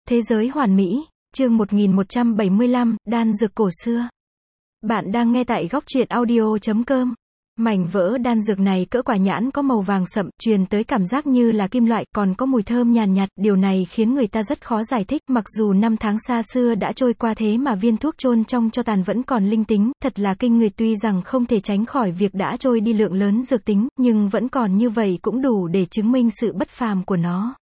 Thế giới hoàn mỹ, chương 1175, đan dược cổ xưa. Bạn đang nghe tại góc truyện audio.com. Mảnh vỡ đan dược này cỡ quả nhãn có màu vàng sậm, truyền tới cảm giác như là kim loại, còn có mùi thơm nhàn nhạt, điều này khiến người ta rất khó giải thích, mặc dù năm tháng xa xưa đã trôi qua thế mà viên thuốc chôn trong tro tàn vẫn còn linh tính, thật là kinh người. Tuy rằng không thể tránh khỏi việc đã trôi đi lượng lớn dược tính, nhưng vẫn còn như vậy cũng đủ để chứng minh sự bất phàm của nó.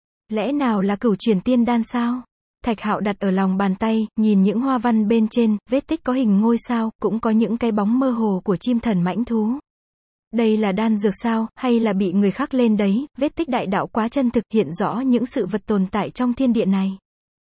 Lẽ nào là cửu truyền tiên đan sao? Thạch Hạo đặt ở lòng bàn tay, nhìn những hoa văn bên trên, vết tích có hình ngôi sao, cũng có những cái bóng mơ hồ của chim thần mãnh thú. Đây là đan dược sao, hay là bị người khắc lên đấy? Vết tích đại đạo quá chân thực, hiện rõ những sự vật tồn tại trong thiên địa này.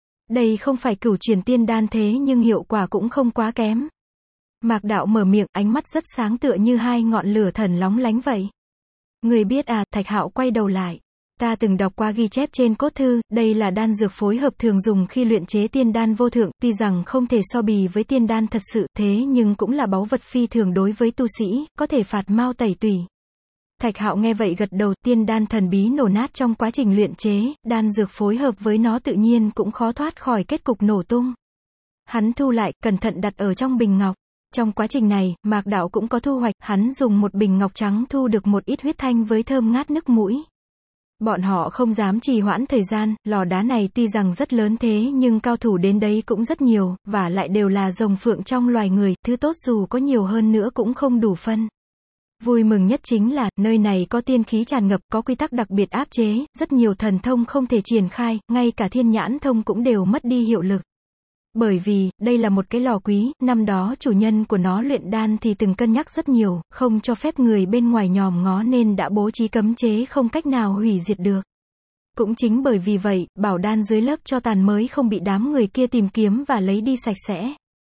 Đây không phải cửu truyền tiên đan thế nhưng hiệu quả cũng không quá kém. Mạc Đạo mở miệng, ánh mắt rất sáng tựa như hai ngọn lửa thần lóng lánh vậy. Người biết à? Thạch Hạo quay đầu lại. Ta từng đọc qua ghi chép trên cốt thư, đây là đan dược phối hợp thường dùng khi luyện chế tiên đan vô thượng, tuy rằng không thể so bì với tiên đan thật sự, thế nhưng cũng là báu vật phi thường đối với tu sĩ, có thể phạt mao tẩy tùy. Thạch Hạo nghe vậy gật đầu, tiên đan thần bí nổ nát trong quá trình luyện chế, đan dược phối hợp với nó tự nhiên cũng khó thoát khỏi kết cục nổ tung. Hắn thu lại, cẩn thận đặt ở trong bình ngọc. Trong quá trình này, Mạc Đạo cũng có thu hoạch, hắn dùng một bình ngọc trắng thu được một ít huyết thanh với thơm ngát nức mũi. Bọn họ không dám trì hoãn thời gian, lò đá này tuy rằng rất lớn thế nhưng cao thủ đến đấy cũng rất nhiều, và lại đều là rồng phượng trong loài người, thứ tốt dù có nhiều hơn nữa cũng không đủ phân. Vui mừng nhất chính là, nơi này có tiên khí tràn ngập, có quy tắc đặc biệt áp chế, rất nhiều thần thông không thể triển khai, ngay cả thiên nhãn thông cũng đều mất đi hiệu lực. Bởi vì, đây là một cái lò quý, năm đó chủ nhân của nó luyện đan thì từng cân nhắc rất nhiều, không cho phép người bên ngoài nhòm ngó nên đã bố trí cấm chế không cách nào hủy diệt được. Cũng chính bởi vì vậy, bảo đan dưới lớp tro tàn mới không bị đám người kia tìm kiếm và lấy đi sạch sẽ.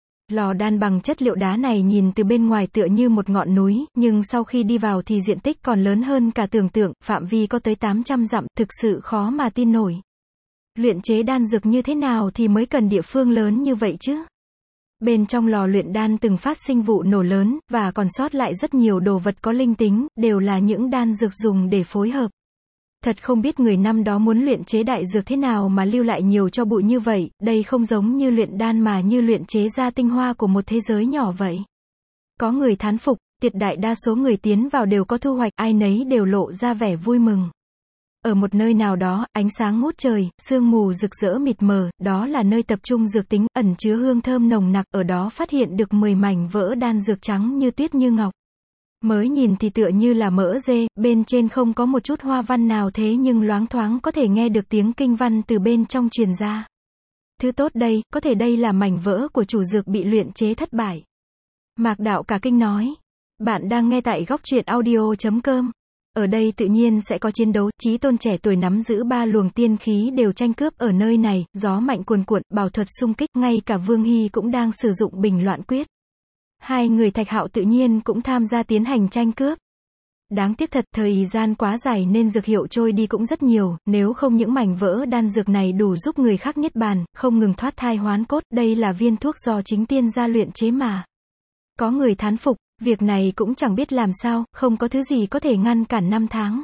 Lò đan bằng chất liệu đá này nhìn từ bên ngoài tựa như một ngọn núi, nhưng sau khi đi vào thì diện tích còn lớn hơn cả tưởng tượng, phạm vi có tới 800 dặm, thực sự khó mà tin nổi. Luyện chế đan dược như thế nào thì mới cần địa phương lớn như vậy chứ? Bên trong lò luyện đan từng phát sinh vụ nổ lớn, và còn sót lại rất nhiều đồ vật có linh tính, đều là những đan dược dùng để phối hợp. Thật không biết người năm đó muốn luyện chế đại dược thế nào mà lưu lại nhiều tro bụi như vậy, đây không giống như luyện đan mà như luyện chế ra tinh hoa của một thế giới nhỏ vậy. Có người thán phục, tuyệt đại đa số người tiến vào đều có thu hoạch, ai nấy đều lộ ra vẻ vui mừng. Ở một nơi nào đó, ánh sáng ngút trời, sương mù rực rỡ mịt mờ, đó là nơi tập trung dược tính, ẩn chứa hương thơm nồng nặc, ở đó phát hiện được 10 mảnh vỡ đan dược trắng như tuyết như ngọc. Mới nhìn thì tựa như là mỡ dê, bên trên không có một chút hoa văn nào thế nhưng loáng thoáng có thể nghe được tiếng kinh văn từ bên trong truyền ra. Thứ tốt đây, có thể đây là mảnh vỡ của chủ dược bị luyện chế thất bại. Mạc Đạo cả kinh nói. Bạn đang nghe tại góc truyện audio.com. Ở đây tự nhiên sẽ có chiến đấu, chí tôn trẻ tuổi nắm giữ 3 luồng tiên khí đều tranh cướp ở nơi này, gió mạnh cuồn cuộn, bảo thuật xung kích, ngay cả Vương Hy cũng đang sử dụng bình loạn quyết. Hai người Thạch Hạo tự nhiên cũng tham gia tiến hành tranh cướp. Đáng tiếc thật, thời gian quá dài nên dược hiệu trôi đi cũng rất nhiều, nếu không những mảnh vỡ đan dược này đủ giúp người khác niết bàn, không ngừng thoát thai hoán cốt, đây là viên thuốc do chính tiên gia luyện chế mà. Có người thán phục. Việc này cũng chẳng biết làm sao, không có thứ gì có thể ngăn cản năm tháng.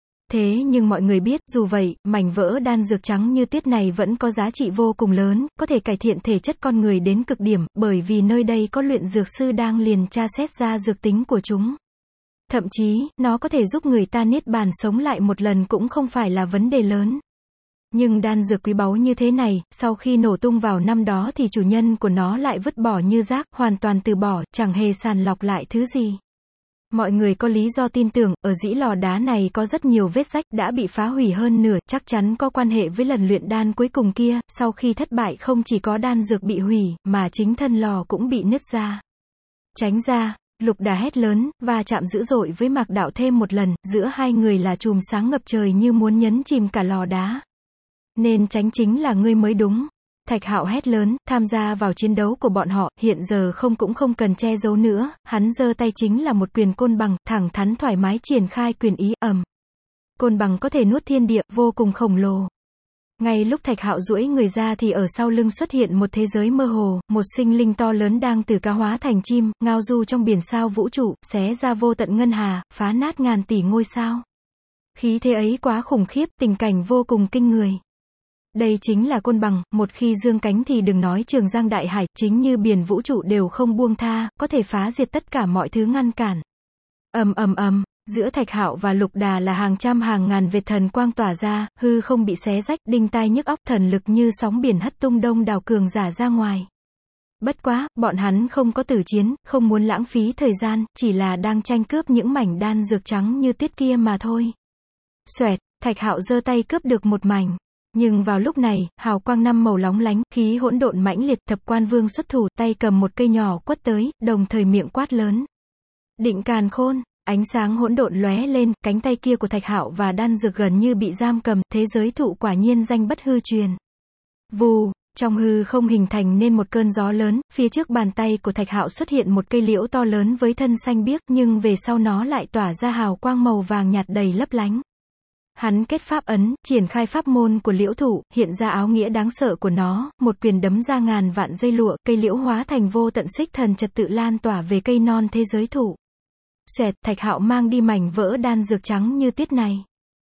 Thế nhưng mọi người biết, dù vậy, mảnh vỡ đan dược trắng như tuyết này vẫn có giá trị vô cùng lớn, có thể cải thiện thể chất con người đến cực điểm, bởi vì nơi đây có luyện dược sư đang liền tra xét ra dược tính của chúng. Thậm chí, nó có thể giúp người ta niết bàn sống lại một lần cũng không phải là vấn đề lớn. Nhưng đan dược quý báu như thế này, sau khi nổ tung vào năm đó thì chủ nhân của nó lại vứt bỏ như rác, hoàn toàn từ bỏ, chẳng hề sàng lọc lại thứ gì. Mọi người có lý do tin tưởng, ở dĩ lò đá này có rất nhiều vết rách, đã bị phá hủy hơn nửa, chắc chắn có quan hệ với lần luyện đan cuối cùng kia, sau khi thất bại không chỉ có đan dược bị hủy, mà chính thân lò cũng bị nứt ra. Tránh ra! Lục Đà hét lớn, và chạm dữ dội với Mạc Đạo thêm một lần, giữa hai người là chùm sáng ngập trời như muốn nhấn chìm cả lò đá. Nên tránh chính là ngươi mới đúng. Thạch Hạo hét lớn, tham gia vào chiến đấu của bọn họ, hiện giờ cũng không cần che giấu nữa, hắn giơ tay chính là một quyền côn bằng, thẳng thắn thoải mái triển khai quyền ý, ầm. Côn bằng có thể nuốt thiên địa, vô cùng khổng lồ. Ngay lúc Thạch Hạo duỗi người ra thì ở sau lưng xuất hiện một thế giới mơ hồ, một sinh linh to lớn đang từ cá hóa thành chim, ngao du trong biển sao vũ trụ, xé ra vô tận ngân hà, phá nát ngàn tỷ ngôi sao. Khí thế ấy quá khủng khiếp, tình cảnh vô cùng kinh người. Đây chính là côn bằng, một khi giương cánh thì đừng nói Trường Giang đại hải, chính như biển vũ trụ đều không buông tha, có thể phá diệt tất cả mọi thứ ngăn cản. Ầm ầm ầm, giữa Thạch Hạo và Lục Đà là hàng trăm hàng ngàn vệt thần quang tỏa ra, hư không bị xé rách, đinh tai nhức óc, thần lực như sóng biển hất tung đông đảo cường giả ra ngoài. Bất quá, bọn hắn không có tử chiến, không muốn lãng phí thời gian, chỉ là đang tranh cướp những mảnh đan dược trắng như tuyết kia mà thôi. Xoẹt, Thạch Hạo giơ tay cướp được một mảnh. Nhưng vào lúc này, hào quang năm màu lóng lánh, khí hỗn độn mãnh liệt, Thập Quan Vương xuất thủ, tay cầm một cây nhỏ quất tới, đồng thời miệng quát lớn. Định Càn Khôn, ánh sáng hỗn độn lóe lên, cánh tay kia của Thạch Hạo và đan dược gần như bị giam cầm, thế giới thụ quả nhiên danh bất hư truyền. Vù, trong hư không hình thành nên một cơn gió lớn, phía trước bàn tay của Thạch Hạo xuất hiện một cây liễu to lớn với thân xanh biếc, nhưng về sau nó lại tỏa ra hào quang màu vàng nhạt đầy lấp lánh. Hắn kết pháp ấn, triển khai pháp môn của liễu thụ, hiện ra áo nghĩa đáng sợ của nó, một quyền đấm ra ngàn vạn dây lụa, cây liễu hóa thành vô tận xích thần trật tự lan tỏa về cây non thế giới thụ. Xoẹt, Thạch Hạo mang đi mảnh vỡ đan dược trắng như tuyết này.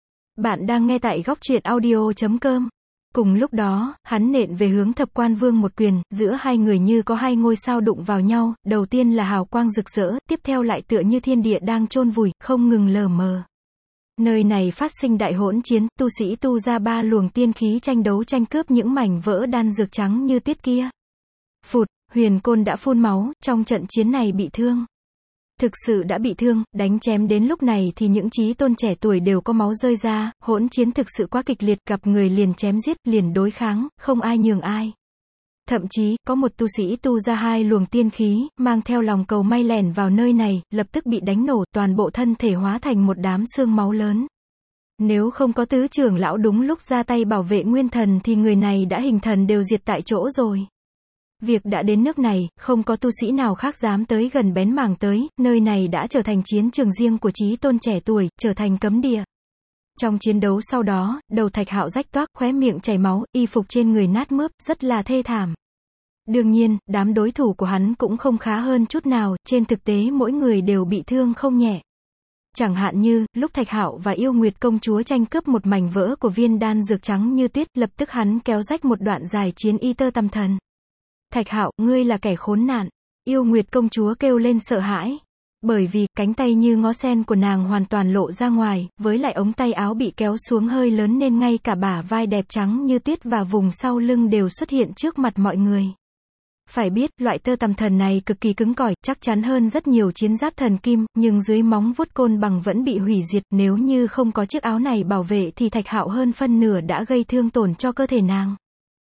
Bạn đang nghe tại góc truyện audio.com. Cùng lúc đó, hắn nện về hướng Thập Quan Vương một quyền, giữa hai người như có hai ngôi sao đụng vào nhau, đầu tiên là hào quang rực rỡ, tiếp theo lại tựa như thiên địa đang chôn vùi, không ngừng lờ mờ. Nơi này phát sinh đại hỗn chiến, tu sĩ tu ra ba luồng tiên khí tranh đấu tranh cướp những mảnh vỡ đan dược trắng như tuyết kia. Phụt, Huyền Côn đã phun máu, trong trận chiến này bị thương. Thực sự đã bị thương, đánh chém đến lúc này thì những chí tôn trẻ tuổi đều có máu rơi ra, hỗn chiến thực sự quá kịch liệt, gặp người liền chém giết, liền đối kháng, không ai nhường ai. Thậm chí, có một tu sĩ tu ra hai luồng tiên khí, mang theo lòng cầu may lẻn vào nơi này, lập tức bị đánh nổ, toàn bộ thân thể hóa thành một đám xương máu lớn. Nếu không có tứ trưởng lão đúng lúc ra tay bảo vệ nguyên thần thì người này đã hình thần đều diệt tại chỗ rồi. Việc đã đến nước này, không có tu sĩ nào khác dám tới gần bén mảng tới, nơi này đã trở thành chiến trường riêng của chí tôn trẻ tuổi, trở thành cấm địa. Trong chiến đấu sau đó, đầu Thạch Hạo rách toác, khóe miệng chảy máu, y phục trên người nát mướp, rất là thê thảm. Đương nhiên, đám đối thủ của hắn cũng không khá hơn chút nào, trên thực tế mỗi người đều bị thương không nhẹ. Chẳng hạn như, lúc Thạch Hạo và Yêu Nguyệt công chúa tranh cướp một mảnh vỡ của viên đan dược trắng như tuyết, lập tức hắn kéo rách một đoạn dài chiến y tơ tăm thần. Thạch Hạo, ngươi là kẻ khốn nạn. Yêu Nguyệt công chúa kêu lên sợ hãi. Bởi vì, cánh tay như ngó sen của nàng hoàn toàn lộ ra ngoài, với lại ống tay áo bị kéo xuống hơi lớn nên ngay cả bả vai đẹp trắng như tuyết và vùng sau lưng đều xuất hiện trước mặt mọi người. Phải biết, loại tơ tằm thần này cực kỳ cứng cỏi, chắc chắn hơn rất nhiều chiến giáp thần kim, nhưng dưới móng vuốt côn bằng vẫn bị hủy diệt, nếu như không có chiếc áo này bảo vệ thì Thạch Hạo hơn phân nửa đã gây thương tổn cho cơ thể nàng.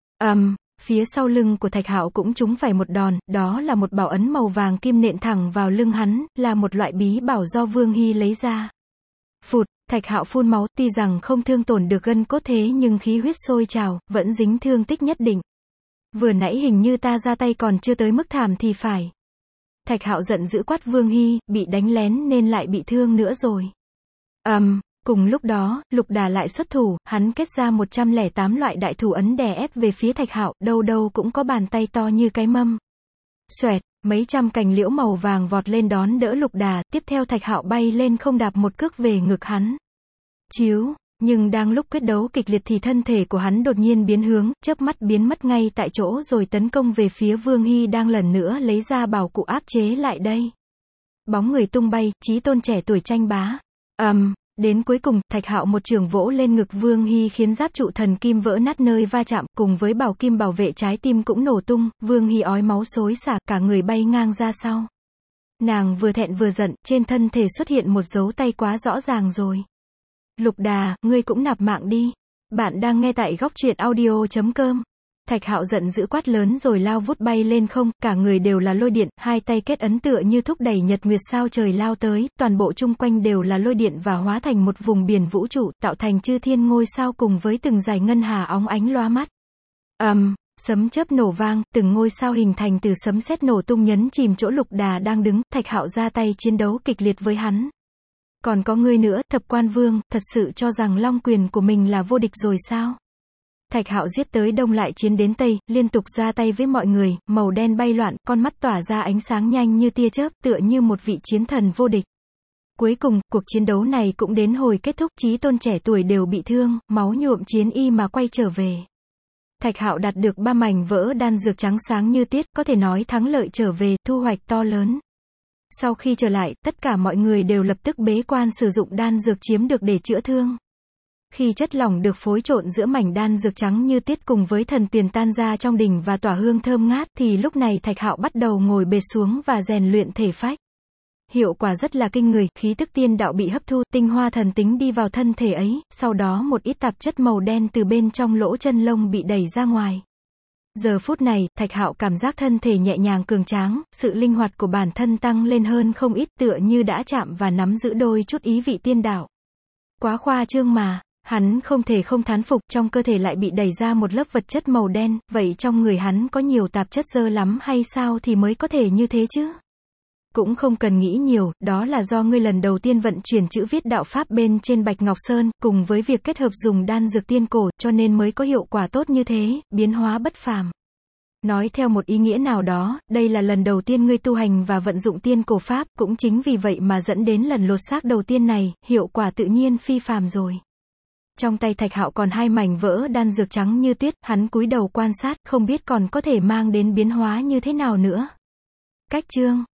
Phía sau lưng của Thạch Hạo cũng trúng phải một đòn, đó là một bảo ấn màu vàng kim nện thẳng vào lưng hắn, là một loại bí bảo do Vương Hy lấy ra. Phụt, Thạch Hạo phun máu, tuy rằng không thương tổn được gân cốt thế nhưng khí huyết sôi trào, vẫn dính thương tích nhất định. Vừa nãy hình như ta ra tay còn chưa tới mức thảm thì phải. Thạch Hạo giận dữ quát Vương Hy, bị đánh lén nên lại bị thương nữa rồi. Cùng lúc đó, Lục Đà lại xuất thủ, hắn kết ra 108 loại đại thủ ấn đè ép về phía Thạch Hạo, đâu đâu cũng có bàn tay to như cái mâm. Xoẹt, mấy trăm cành liễu màu vàng vọt lên đón đỡ Lục Đà, tiếp theo Thạch Hạo bay lên không đạp một cước về ngực hắn. Chiếu, nhưng đang lúc quyết đấu kịch liệt thì thân thể của hắn đột nhiên biến hướng, chớp mắt biến mất ngay tại chỗ rồi tấn công về phía Vương Hy đang lần nữa lấy ra bảo cụ áp chế lại đây. Bóng người tung bay, chí tôn trẻ tuổi tranh bá. Đến cuối cùng, Thạch Hạo một chưởng vỗ lên ngực Vương Hy khiến giáp trụ thần kim vỡ nát nơi va chạm, cùng với bảo kim bảo vệ trái tim cũng nổ tung, Vương Hy ói máu xối xả, cả người bay ngang ra sau. Nàng vừa thẹn vừa giận, trên thân thể xuất hiện một dấu tay quá rõ ràng rồi. Lục Đà, ngươi cũng nạp mạng đi. Bạn đang nghe tại góc truyện audio.com. Thạch Hạo giận dữ quát lớn rồi lao vút bay lên không, cả người đều là lôi điện, hai tay kết ấn tựa như thúc đẩy nhật nguyệt sao trời lao tới, toàn bộ chung quanh đều là lôi điện và hóa thành một vùng biển vũ trụ, tạo thành chư thiên ngôi sao cùng với từng dải ngân hà óng ánh loa mắt. Sấm chớp nổ vang, từng ngôi sao hình thành từ sấm sét nổ tung nhấn chìm chỗ Lục Đà đang đứng, Thạch Hạo ra tay chiến đấu kịch liệt với hắn. Còn có ngươi nữa, Thập Quan Vương, thật sự cho rằng long quyền của mình là vô địch rồi sao? Thạch Hạo giết tới đông lại chiến đến tây, liên tục ra tay với mọi người, màu đen bay loạn, con mắt tỏa ra ánh sáng nhanh như tia chớp, tựa như một vị chiến thần vô địch. Cuối cùng, cuộc chiến đấu này cũng đến hồi kết thúc, chí tôn trẻ tuổi đều bị thương, máu nhuộm chiến y mà quay trở về. Thạch Hạo đạt được 3 mảnh vỡ đan dược trắng sáng như tuyết, có thể nói thắng lợi trở về, thu hoạch to lớn. Sau khi trở lại, tất cả mọi người đều lập tức bế quan sử dụng đan dược chiếm được để chữa thương. Khi chất lỏng được phối trộn giữa mảnh đan dược trắng như tuyết cùng với thần tiền tan ra trong đỉnh và tỏa hương thơm ngát, thì lúc này Thạch Hạo bắt đầu ngồi bệt xuống và rèn luyện thể phách. Hiệu quả rất là kinh người, khí tức tiên đạo bị hấp thu, tinh hoa thần tính đi vào thân thể ấy, sau đó một ít tạp chất màu đen từ bên trong lỗ chân lông bị đẩy ra ngoài. Giờ phút này, Thạch Hạo cảm giác thân thể nhẹ nhàng cường tráng, sự linh hoạt của bản thân tăng lên hơn không ít, tựa như đã chạm và nắm giữ đôi chút ý vị tiên đạo. Quá khoa trương mà. Hắn không thể không thán phục, trong cơ thể lại bị đẩy ra một lớp vật chất màu đen, vậy trong người hắn có nhiều tạp chất dơ lắm hay sao thì mới có thể như thế chứ? Cũng không cần nghĩ nhiều, đó là do ngươi lần đầu tiên vận chuyển chữ viết đạo pháp bên trên Bạch Ngọc Sơn, cùng với việc kết hợp dùng đan dược tiên cổ, cho nên mới có hiệu quả tốt như thế, biến hóa bất phàm. Nói theo một ý nghĩa nào đó, đây là lần đầu tiên ngươi tu hành và vận dụng tiên cổ pháp, cũng chính vì vậy mà dẫn đến lần lột xác đầu tiên này, hiệu quả tự nhiên phi phàm rồi. Trong tay Thạch Hạo còn 2 mảnh vỡ đan dược trắng như tuyết, hắn cúi đầu quan sát, không biết còn có thể mang đến biến hóa như thế nào nữa. Cách chương